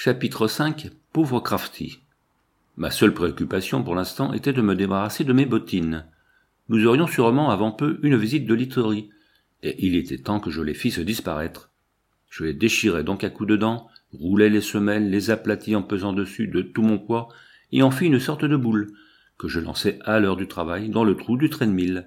Chapitre 5. Pauvre Crafty. Ma seule préoccupation pour l'instant était de me débarrasser de mes bottines. Nous aurions sûrement avant peu une visite de literie, et il était temps que je les fisse disparaître. Je les déchirai donc à coups de dents, roulai les semelles, les aplatis en pesant dessus de tout mon poids, et en fis une sorte de boule, que je lançai à l'heure du travail dans le trou du train de mille.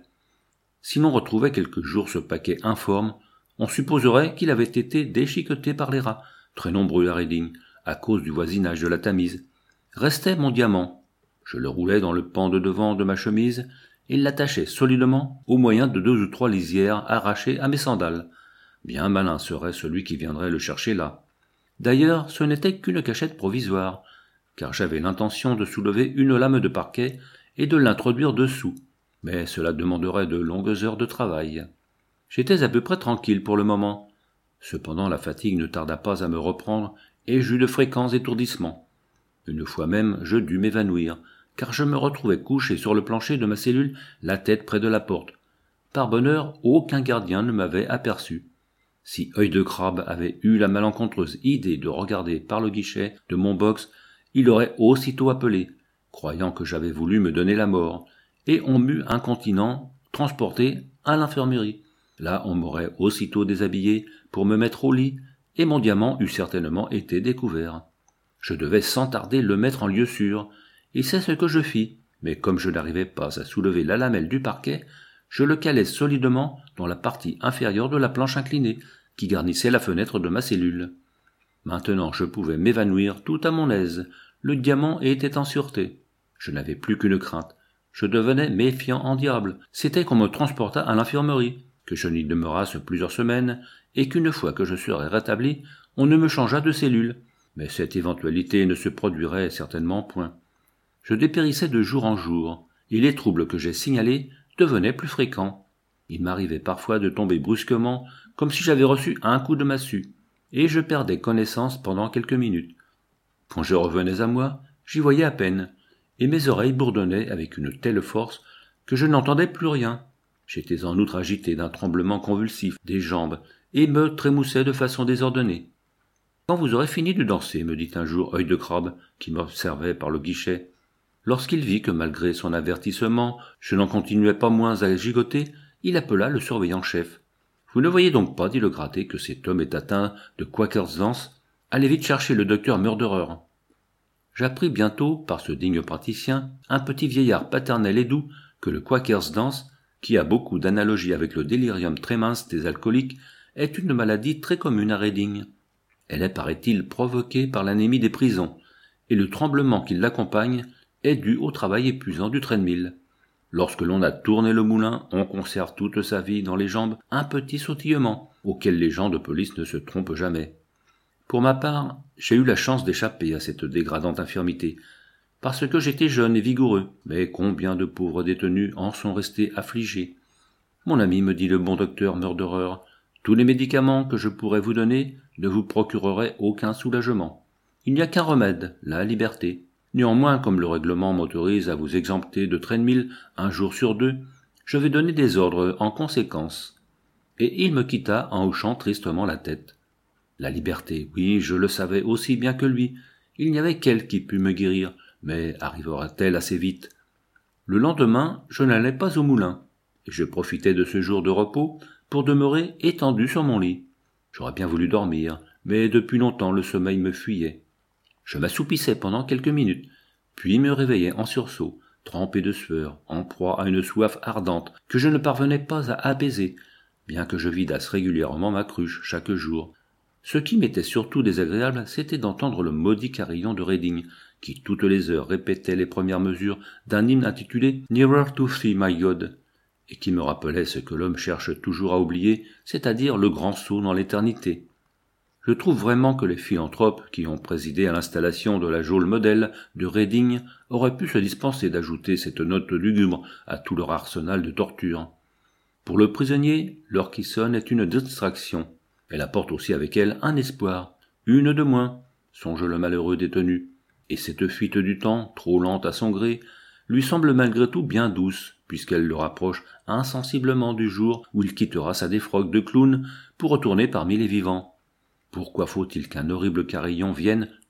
Si l'on retrouvait quelque jour ce paquet informe, on supposerait qu'il avait été déchiqueté par les rats, très nombreux à Reading, à cause du voisinage de la Tamise. Restait mon diamant. Je le roulai dans le pan de devant de ma chemise et l'attachai solidement au moyen de 2 ou 3 lisières arrachées à mes sandales. Bien malin serait celui qui viendrait le chercher là. D'ailleurs, ce n'était qu'une cachette provisoire, car j'avais l'intention de soulever une lame de parquet et de l'introduire dessous, mais cela demanderait de longues heures de travail. J'étais à peu près tranquille pour le moment. Cependant la fatigue ne tarda pas à me reprendre, et j'eus de fréquents étourdissements. Une fois même, je dus m'évanouir, car je me retrouvais couché sur le plancher de ma cellule, la tête près de la porte. Par bonheur, aucun gardien ne m'avait aperçu. Si Œil de Crabe avait eu la malencontreuse idée de regarder par le guichet de mon box, il aurait aussitôt appelé, croyant que j'avais voulu me donner la mort, et on m'eût incontinent transporté à l'infirmerie. Là, on m'aurait aussitôt déshabillé pour me mettre au lit, et mon diamant eût certainement été découvert. Je devais sans tarder le mettre en lieu sûr, et c'est ce que je fis, mais comme je n'arrivais pas à soulever la lamelle du parquet, je le calai solidement dans la partie inférieure de la planche inclinée, qui garnissait la fenêtre de ma cellule. Maintenant je pouvais m'évanouir tout à mon aise, le diamant était en sûreté. Je n'avais plus qu'une crainte, je devenais méfiant en diable, c'était qu'on me transportât à l'infirmerie, que je n'y demeurasse plusieurs semaines, et qu'une fois que je serais rétabli, on ne me changeât de cellule, mais cette éventualité ne se produirait certainement point. Je dépérissais de jour en jour, et les troubles que j'ai signalés devenaient plus fréquents. Il m'arrivait parfois de tomber brusquement, comme si j'avais reçu un coup de massue, et je perdais connaissance pendant quelques minutes. Quand je revenais à moi, j'y voyais à peine, et mes oreilles bourdonnaient avec une telle force que je n'entendais plus rien. J'étais en outre agité d'un tremblement convulsif des jambes, et me trémoussais de façon désordonnée. « Quand vous aurez fini de danser, me dit un jour Œil de Crabe, qui m'observait par le guichet. Lorsqu'il vit que malgré son avertissement, je n'en continuais pas moins à gigoter, il appela le surveillant-chef. « Vous ne voyez donc pas, dit le gratté, que cet homme est atteint de Quaker's Dance? Allez vite chercher le docteur Murderer. » J'appris bientôt, par ce digne praticien, un petit vieillard paternel et doux, que le Quaker's Dance, qui a beaucoup d'analogie avec le délirium tremens des alcooliques, est une maladie très commune à Reading. Elle est, paraît-il, provoquée par l'anémie des prisons, et le tremblement qui l'accompagne est dû au travail épuisant du train de mille. Lorsque l'on a tourné le moulin, on conserve toute sa vie dans les jambes un petit sautillement, auquel les gens de police ne se trompent jamais. Pour ma part, j'ai eu la chance d'échapper à cette dégradante infirmité, parce que j'étais jeune et vigoureux, mais combien de pauvres détenus en sont restés affligés. Mon ami, me dit le bon docteur Murderer, tous les médicaments que je pourrais vous donner ne vous procureraient aucun soulagement. Il n'y a qu'un remède, la liberté. Néanmoins, comme le règlement m'autorise à vous exempter de train de mille 1 jour sur 2, je vais donner des ordres en conséquence. Et il me quitta en hochant tristement la tête. La liberté, oui, je le savais aussi bien que lui. Il n'y avait qu'elle qui pût me guérir, mais arrivera-t-elle assez vite? Le lendemain, je n'allais pas au moulin, et je profitais de ce jour de repos pour demeurer étendu sur mon lit. J'aurais bien voulu dormir, mais depuis longtemps le sommeil me fuyait. Je m'assoupissais pendant quelques minutes, puis me réveillais en sursaut, trempé de sueur, en proie à une soif ardente que je ne parvenais pas à apaiser, bien que je vidasse régulièrement ma cruche chaque jour. Ce qui m'était surtout désagréable, c'était d'entendre le maudit carillon de Reading, qui toutes les heures répétait les premières mesures d'un hymne intitulé « Nearer to thee, my God », et qui me rappelait ce que l'homme cherche toujours à oublier, c'est-à-dire le grand saut dans l'éternité. Je trouve vraiment que les philanthropes qui ont présidé à l'installation de la geôle modèle de Reading auraient pu se dispenser d'ajouter cette note lugubre à tout leur arsenal de torture. Pour le prisonnier, l'heure qui sonne est une distraction. Elle apporte aussi avec elle un espoir, une de moins, songe le malheureux détenu, et cette fuite du temps, trop lente à son gré, lui semble malgré tout bien douce, puisqu'elle le rapproche insensiblement du jour où il quittera sa défroque de clown pour retourner parmi les vivants. Pourquoi faut-il qu'un horrible carillon vienne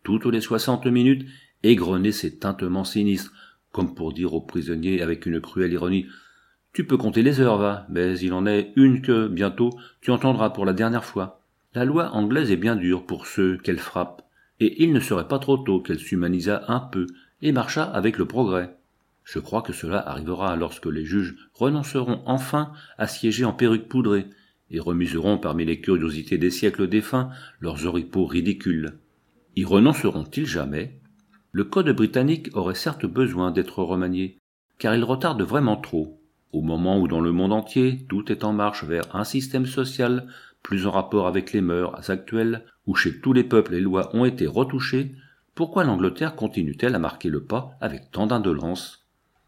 toutes les 60 minutes, égrenait ses tintements sinistres, comme pour dire au prisonnier avec une cruelle ironie « Tu peux compter les heures, va, mais il en est une que, bientôt, tu entendras pour la dernière fois. La loi anglaise est bien dure pour ceux qu'elle frappe, et il ne serait pas trop tôt qu'elle s'humanisât un peu et marchât avec le progrès. Je crois que cela arrivera lorsque les juges renonceront enfin à siéger en perruque poudrée et remuseront parmi les curiosités des siècles défunts leurs oripeaux ridicules. Y renonceront-ils jamais ? Le code britannique aurait certes besoin d'être remanié, car il retarde vraiment trop, au moment où dans le monde entier tout est en marche vers un système social plus en rapport avec les mœurs actuelles, où chez tous les peuples les lois ont été retouchées. Pourquoi l'Angleterre continue-t-elle à marquer le pas avec tant d'indolence ?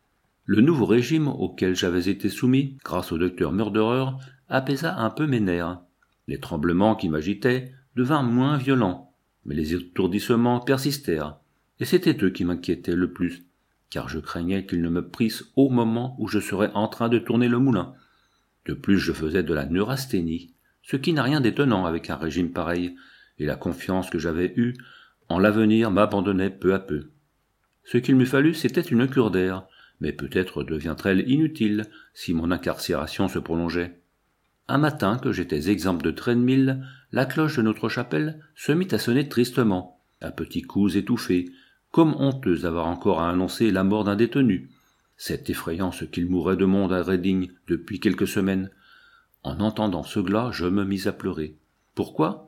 Le nouveau régime auquel j'avais été soumis, grâce au docteur Murderer, apaisa un peu mes nerfs. Les tremblements qui m'agitaient devinrent moins violents, mais les étourdissements persistèrent, et c'était eux qui m'inquiétaient le plus, car je craignais qu'ils ne me prissent au moment où je serais en train de tourner le moulin. De plus, je faisais de la neurasthénie, ce qui n'a rien d'étonnant avec un régime pareil, et la confiance que j'avais eue en l'avenir m'abandonnait peu à peu. Ce qu'il m'eût fallu, c'était une cure d'air, mais peut-être devient-elle inutile si mon incarcération se prolongeait. Un matin que j'étais exempt de train de mille, la cloche de notre chapelle se mit à sonner tristement, à petits coups étouffés, comme honteuse d'avoir encore à annoncer la mort d'un détenu. C'est effrayant ce qu'il mourait de monde à Reading depuis quelques semaines. En entendant ce glas, je me mis à pleurer. Pourquoi ?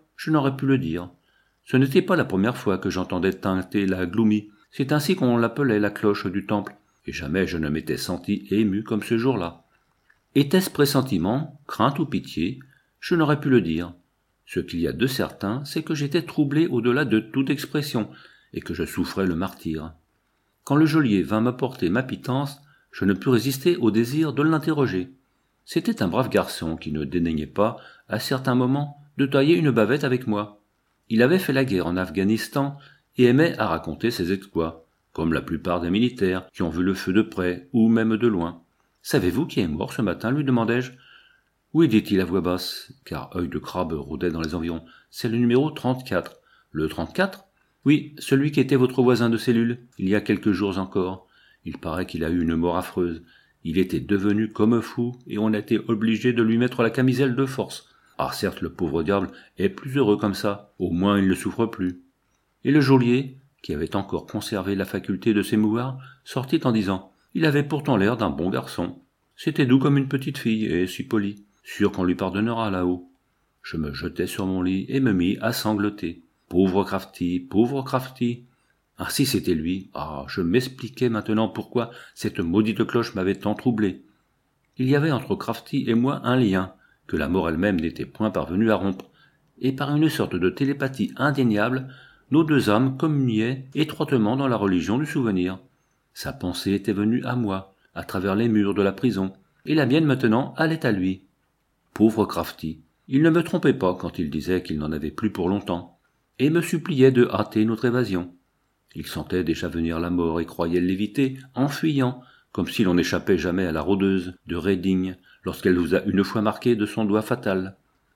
Je n'aurais pu le dire. Ce n'était pas la première fois que j'entendais tinter la Gloomy. C'est ainsi qu'on l'appelait la cloche du temple, et jamais je ne m'étais senti ému comme ce jour-là. Était-ce pressentiment, crainte ou pitié ? Je n'aurais pu le dire. Ce qu'il y a de certain, c'est que j'étais troublé au-delà de toute expression, et que je souffrais le martyre. Quand le geôlier vint m'apporter ma pitance, je ne pus résister au désir de l'interroger. C'était un brave garçon qui ne dédaignait pas, à certains moments, de tailler une bavette avec moi. Il avait fait la guerre en Afghanistan et aimait à raconter ses exploits, comme la plupart des militaires qui ont vu le feu de près ou même de loin. « Savez-vous qui est mort ce matin ?» lui demandai-je. « Oui, dit-il à voix basse, car œil de crabe rôdait dans les environs. C'est le numéro 34. Le 34 ? Oui, celui qui était votre voisin de cellule, il y a quelques jours encore. Il paraît qu'il a eu une mort affreuse. Il était devenu comme fou, et on a été obligé de lui mettre la camisole de force. Ah, certes, le pauvre diable est plus heureux comme ça. Au moins, il ne souffre plus. » Et le geôlier, qui avait encore conservé la faculté de s'émouvoir, sortit en disant « Il avait pourtant l'air d'un bon garçon. C'était doux comme une petite fille, et si poli. Sûr qu'on lui pardonnera là-haut. » Je me jetai sur mon lit et me mis à sangloter. Pauvre Crafty, pauvre Crafty. Ah, si c'était lui. Ah, je m'expliquais maintenant pourquoi cette maudite cloche m'avait tant troublé. Il y avait entre Crafty et moi un lien que la mort elle-même n'était point parvenue à rompre, et par une sorte de télépathie indéniable, nos deux âmes communiaient étroitement dans la religion du souvenir. Sa pensée était venue à moi, à travers les murs de la prison, et la mienne maintenant allait à lui. Pauvre Crafty, il ne me trompait pas quand il disait qu'il n'en avait plus pour longtemps, et me suppliait de hâter notre évasion. Il sentait déjà venir la mort et croyait l'éviter en fuyant, comme si l'on n'échappait jamais à la rôdeuse de Reading lorsqu'elle vous a une fois marqué de son doigt fatal.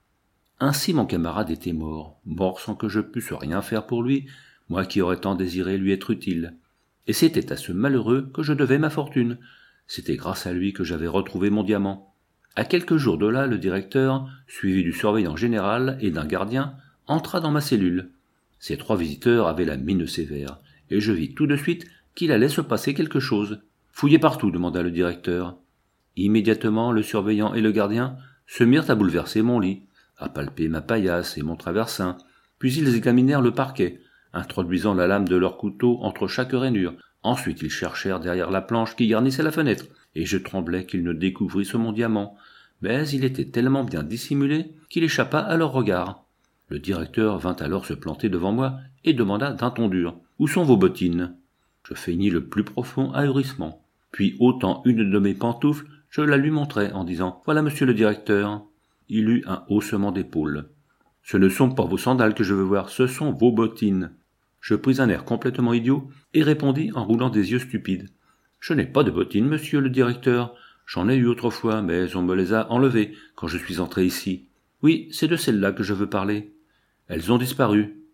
Ainsi mon camarade était mort sans que je pusse rien faire pour lui, moi qui aurais tant désiré lui être utile. Et c'était à ce malheureux que je devais ma fortune. C'était grâce à lui que j'avais retrouvé mon diamant. À quelques jours de là, le directeur, suivi du surveillant général et d'un gardien, entra dans ma cellule. Ces trois visiteurs avaient la mine sévère, et je vis tout de suite qu'il allait se passer quelque chose. « Fouillez partout » demanda le directeur. Immédiatement, le surveillant et le gardien se mirent à bouleverser mon lit, à palper ma paillasse et mon traversin, puis ils examinèrent le parquet, introduisant la lame de leur couteau entre chaque rainure. Ensuite ils cherchèrent derrière la planche qui garnissait la fenêtre, et je tremblais qu'ils ne découvrissent mon diamant, mais il était tellement bien dissimulé qu'il échappa à leur regard. Le directeur vint alors se planter devant moi et demanda d'un ton dur « Où sont vos bottines ?» Je feignis le plus profond ahurissement. Puis, ôtant une de mes pantoufles, je la lui montrai en disant « Voilà, monsieur le directeur. » Il eut un haussement d'épaules. « Ce ne sont pas vos sandales que je veux voir, ce sont vos bottines. » Je pris un air complètement idiot et répondis en roulant des yeux stupides. « Je n'ai pas de bottines, monsieur le directeur. J'en ai eu autrefois, mais on me les a enlevées quand je suis entré ici. Oui, c'est de celles-là que je veux parler. Elles ont disparu.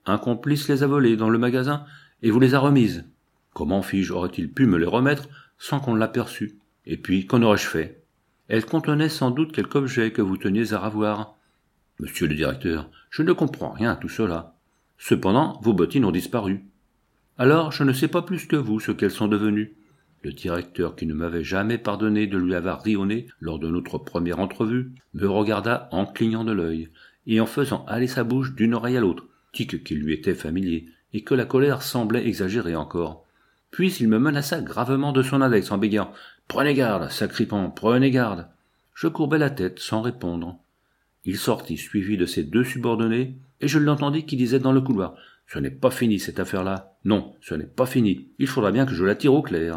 un complice les a volées dans le magasin et vous les a remises. Comment Fige aurait-il pu me les remettre sans qu'on l'aperçût? Et puis, qu'en aurais-je fait? Elles contenaient sans doute quelque objet que vous teniez à ravoir. Monsieur le directeur, je ne comprends rien à tout cela. Cependant, vos bottines ont disparu. Alors, je ne sais pas plus que vous ce qu'elles sont devenues. Le directeur, qui ne m'avait jamais pardonné de lui avoir ri au nez lors de notre première entrevue, me regarda en clignant de l'œil, et en faisant aller sa bouche d'une oreille à l'autre, tic qui lui était familier, et que la colère semblait exagérer encore. Puis il me menaça gravement de son index en bégayant « Prenez garde, sacripant, prenez garde !» Je courbai la tête sans répondre. Il sortit suivi de ses 2 subordonnés, et je l'entendis qui disait dans le couloir « Ce n'est pas fini cette affaire-là. Non, ce n'est pas fini. Il faudra bien que je la tire au clair. »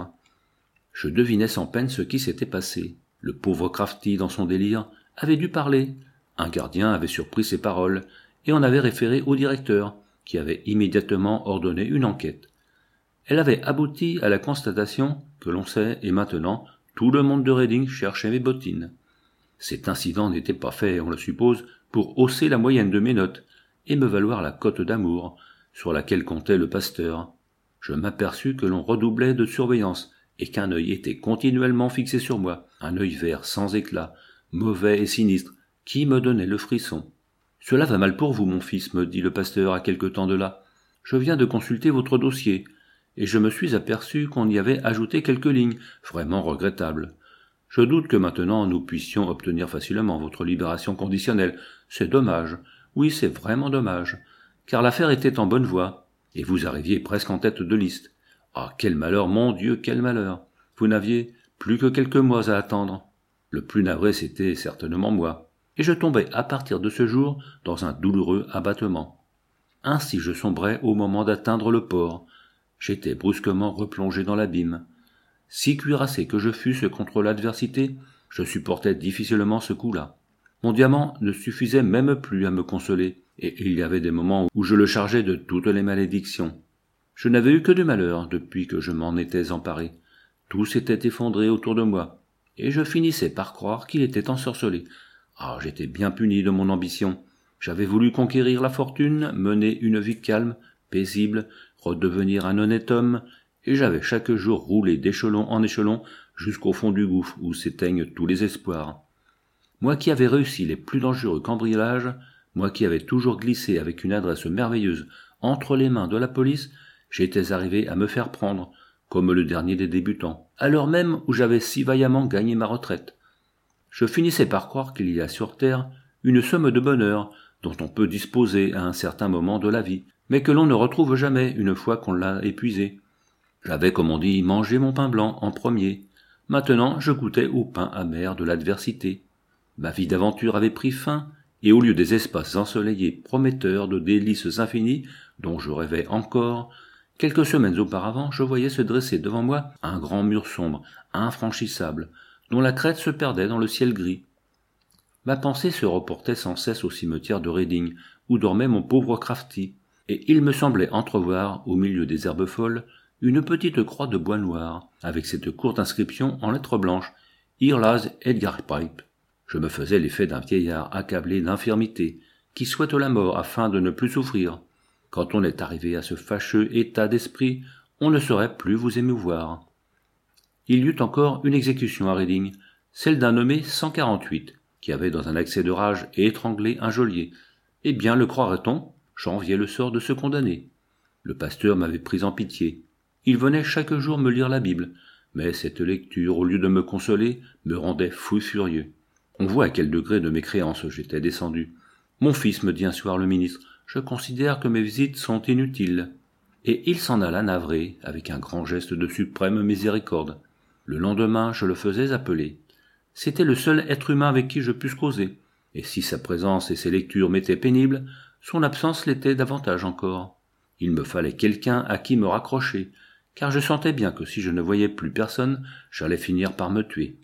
Je devinais sans peine ce qui s'était passé. Le pauvre Crafty, dans son délire, avait dû parler. Un gardien avait surpris ses paroles, et en avait référé au directeur, qui avait immédiatement ordonné une enquête. Elle avait abouti à la constatation que l'on sait, et maintenant, tout le monde de Reading cherchait mes bottines. Cet incident n'était pas fait, on le suppose, pour hausser la moyenne de mes notes, et me valoir la cote d'amour, sur laquelle comptait le pasteur. Je m'aperçus que l'on redoublait de surveillance, et qu'un œil était continuellement fixé sur moi, un œil vert sans éclat, mauvais et sinistre, qui me donnait le frisson. « Cela va mal pour vous, mon fils, me dit le pasteur à quelque temps de là. Je viens de consulter votre dossier, et je me suis aperçu qu'on y avait ajouté quelques lignes, vraiment regrettables. Je doute que maintenant nous puissions obtenir facilement votre libération conditionnelle. C'est dommage, oui, c'est vraiment dommage, car l'affaire était en bonne voie, et vous arriviez presque en tête de liste. Ah, quel malheur, mon Dieu, quel malheur! Vous n'aviez plus que quelques mois à attendre. Le plus navré, c'était certainement moi. Et je tombai à partir de ce jour dans un douloureux abattement. Ainsi je sombrai au moment d'atteindre le port. J'étais brusquement replongé dans l'abîme. Si cuirassé que je fusse contre l'adversité, je supportais difficilement ce coup-là. Mon diamant ne suffisait même plus à me consoler, et il y avait des moments où je le chargeais de toutes les malédictions. Je n'avais eu que du malheur depuis que je m'en étais emparé. Tout s'était effondré autour de moi, et je finissais par croire qu'il était ensorcelé. Ah, j'étais bien puni de mon ambition. J'avais voulu conquérir la fortune, mener une vie calme, paisible, redevenir un honnête homme, et j'avais chaque jour roulé d'échelon en échelon jusqu'au fond du gouffre où s'éteignent tous les espoirs. Moi qui avais réussi les plus dangereux cambriolages, moi qui avais toujours glissé avec une adresse merveilleuse entre les mains de la police, j'étais arrivé à me faire prendre, comme le dernier des débutants, à l'heure même où j'avais si vaillamment gagné ma retraite. Je finissais par croire qu'il y a sur terre une somme de bonheur dont on peut disposer à un certain moment de la vie, mais que l'on ne retrouve jamais une fois qu'on l'a épuisé. J'avais, comme on dit, mangé mon pain blanc en premier. Maintenant, je goûtais au pain amer de l'adversité. Ma vie d'aventure avait pris fin, et au lieu des espaces ensoleillés prometteurs de délices infinies dont je rêvais encore, quelques semaines auparavant, je voyais se dresser devant moi un grand mur sombre, infranchissable, dont la crête se perdait dans le ciel gris. Ma pensée se reportait sans cesse au cimetière de Reading, où dormait mon pauvre Crafty, et il me semblait entrevoir, au milieu des herbes folles, une petite croix de bois noir, avec cette courte inscription en lettres blanches « Here lies Edgar Pipe ». Je me faisais l'effet d'un vieillard accablé d'infirmité, qui souhaite la mort afin de ne plus souffrir. Quand on est arrivé à ce fâcheux état d'esprit, on ne saurait plus vous émouvoir. Il y eut encore une exécution à Reading, celle d'un nommé 148, qui avait dans un accès de rage étranglé un geôlier. Eh bien, le croirait-on, j'enviais le sort de ce condamné. Le pasteur m'avait pris en pitié. Il venait chaque jour me lire la Bible, mais cette lecture, au lieu de me consoler, me rendait fou furieux. On voit à quel degré de mécréance j'étais descendu. « Mon fils, me dit un soir le ministre, je considère que mes visites sont inutiles. » Et il s'en alla navré, avec un grand geste de suprême miséricorde. Le lendemain, je le faisais appeler. C'était le seul être humain avec qui je pusse causer, et si sa présence et ses lectures m'étaient pénibles, son absence l'était davantage encore. Il me fallait quelqu'un à qui me raccrocher, car je sentais bien que si je ne voyais plus personne, j'allais finir par me tuer.